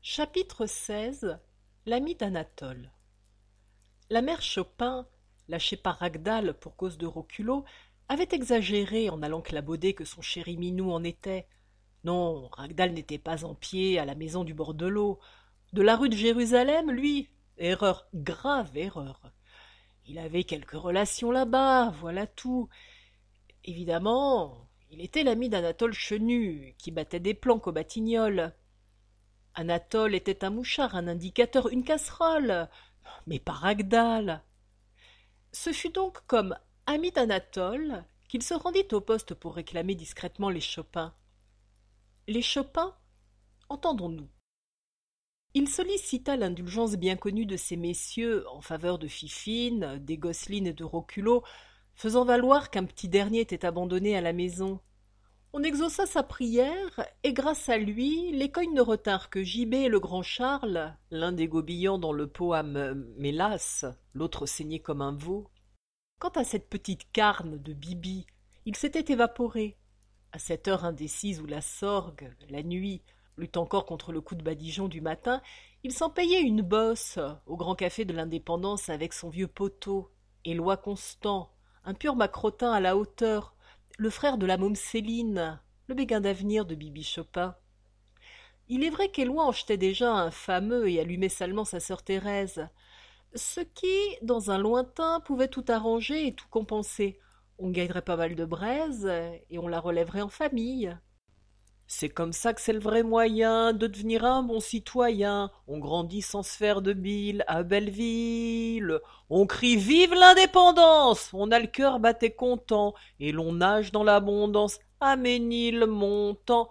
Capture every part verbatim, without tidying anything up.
Chapitre seize. L'ami d'Anatole. La mère Chopin, lâchée par Ragdal pour cause de Roculot, avait exagéré en allant clabauder que son chéri Minou en était. Non, Ragdal n'était pas en pied à la maison du bord de l'eau. De la rue de Jérusalem, lui, erreur, grave erreur. Il avait quelques relations là-bas, voilà tout. Évidemment, il était l'ami d'Anatole Chenu, qui battait des planques aux Batignolles. Anatole était un mouchard, un indicateur, une casserole, mais pas Ragdal. Ce fut donc comme ami d'Anatole qu'il se rendit au poste pour réclamer discrètement les Chopin. Les Chopin, entendons-nous. Il sollicita l'indulgence bien connue de ces messieurs en faveur de Fifine, des Gosselin et de Roculot, faisant valoir qu'un petit dernier était abandonné à la maison. On exauça sa prière, et grâce à lui, les cognes ne retinrent que Gibet et le grand Charles, l'un dégobillant dans le poème Mélas, l'autre saigné comme un veau. Quant à cette petite carne de Bibi, il s'était évaporé. À cette heure indécise où la sorgue, la nuit, lutte encore contre le coup de badigeon du matin, il s'en payait une bosse au grand café de l'Indépendance avec son vieux poteau, Éloi Constant, un pur macrotin à la hauteur, le frère de la môme Céline, le béguin d'avenir de Bibi Chopin. Il est vrai qu'Éloi en jetait déjà un fameux et allumait salement sa sœur Thérèse, ce qui, dans un lointain, pouvait tout arranger et tout compenser. On gagnerait pas mal de braise et on la relèverait en famille. C'est comme ça que c'est le vrai moyen de devenir un bon citoyen. On grandit sans se faire de bile à Belleville. On crie vive l'indépendance. On a le cœur batté content et l'on nage dans l'abondance. Aménil-Montant,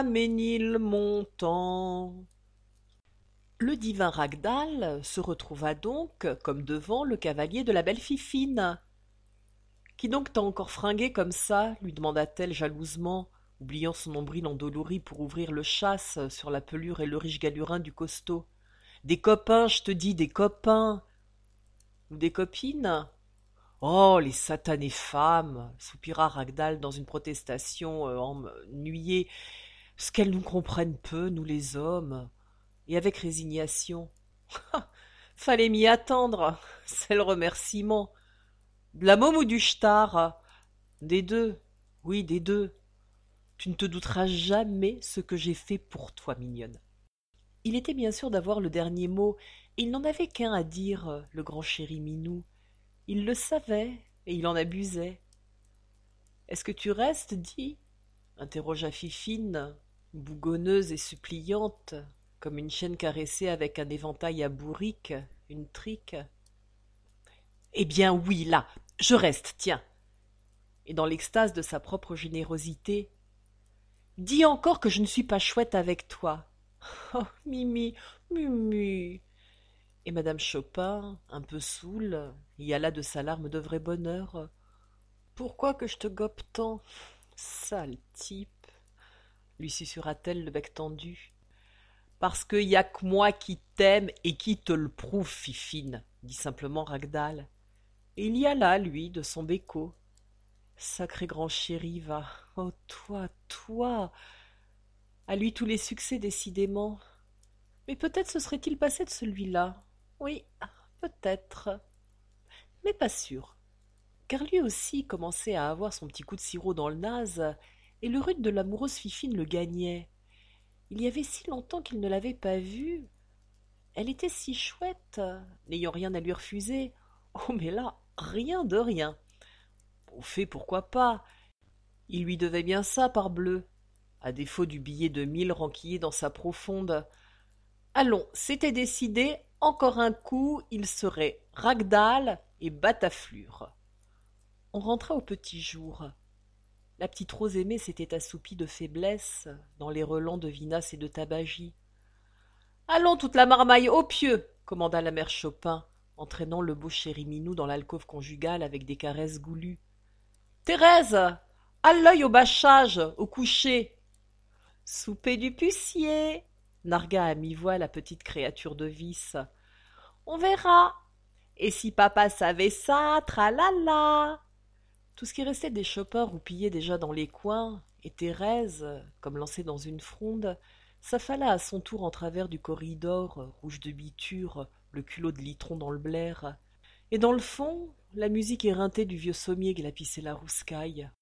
Aménil-Montant. Le divin Ragdal se retrouva donc comme devant le cavalier de la belle Fifine. « Qui donc t'a encore fringué comme ça ?» lui demanda-t-elle jalousement, oubliant son nombril endolori pour ouvrir le chasse sur la pelure et le riche galurin du costaud. « Des copains, je te dis, des copains !»« Ou des copines ?»« Oh, les satanées femmes !» soupira Ragdal dans une protestation euh, ennuyée. « Ce qu'elles nous comprennent peu, nous les hommes !» Et avec résignation. « Fallait m'y attendre, c'est le remerciement. » De la môme ou du ch'tard ? Des deux, oui, des deux. Tu ne te douteras jamais ce que j'ai fait pour toi, mignonne. Il était bien sûr d'avoir le dernier mot, et il n'en avait qu'un à dire, le grand chéri Minou. Il le savait, et il en abusait. « Est-ce que tu restes, dis ?» interrogea Fifine, bougonneuse et suppliante, comme une chienne caressée avec un éventail à bourrique, une trique. « Eh bien oui, là, je reste, tiens !» Et dans l'extase de sa propre générosité, « Dis encore que je ne suis pas chouette avec toi. »« Oh, Mimi, Mimi !» Et madame Chopin, un peu saoule, y alla de sa larme de vrai bonheur. « Pourquoi que je te gobe tant, sale type ?» lui susurra-t-elle le bec tendu. « Parce que y a que moi qui t'aime et qui te le prouve, Fifine, » dit simplement Ragdal. Et il y alla, lui, de son béco. Sacré grand chéri, va. Oh, toi, toi. À lui tous les succès, décidément. Mais peut-être se serait-il passé de celui-là. Oui, peut-être. Mais pas sûr. Car lui aussi commençait à avoir son petit coup de sirop dans le nase, et le rude de l'amoureuse Fifine le gagnait. Il y avait si longtemps qu'il ne l'avait pas vue. Elle était si chouette, n'ayant rien à lui refuser. Oh, mais là, rien de rien. Au fait, pourquoi pas? Il lui devait bien ça, parbleu, à défaut du billet de mille renquillé dans sa profonde. Allons, c'était décidé, encore un coup, il serait Ragdal et Bataflure. On rentra au petit jour. La petite Rose aimée s'était assoupie de faiblesse dans les relents de vinasse et de tabagie. « Allons, toute la marmaille au pieu !» commanda la mère Chopin, entraînant le beau chéri Minou dans l'alcôve conjugale avec des caresses goulues. « Thérèse, à l'œil au bâchage, au coucher !»« Souper du pucier !» nargua à mi-voix la petite créature de vice. « On verra. Et si papa savait ça, tralala !» Tout ce qui restait des Chopin roupillait déjà dans les coins, et Thérèse, comme lancée dans une fronde, s'affala à son tour en travers du corridor, rouge de biture, le culot de litron dans le blaire, et dans le fond, la musique éreintée du vieux sommier glapissait la rouscaille.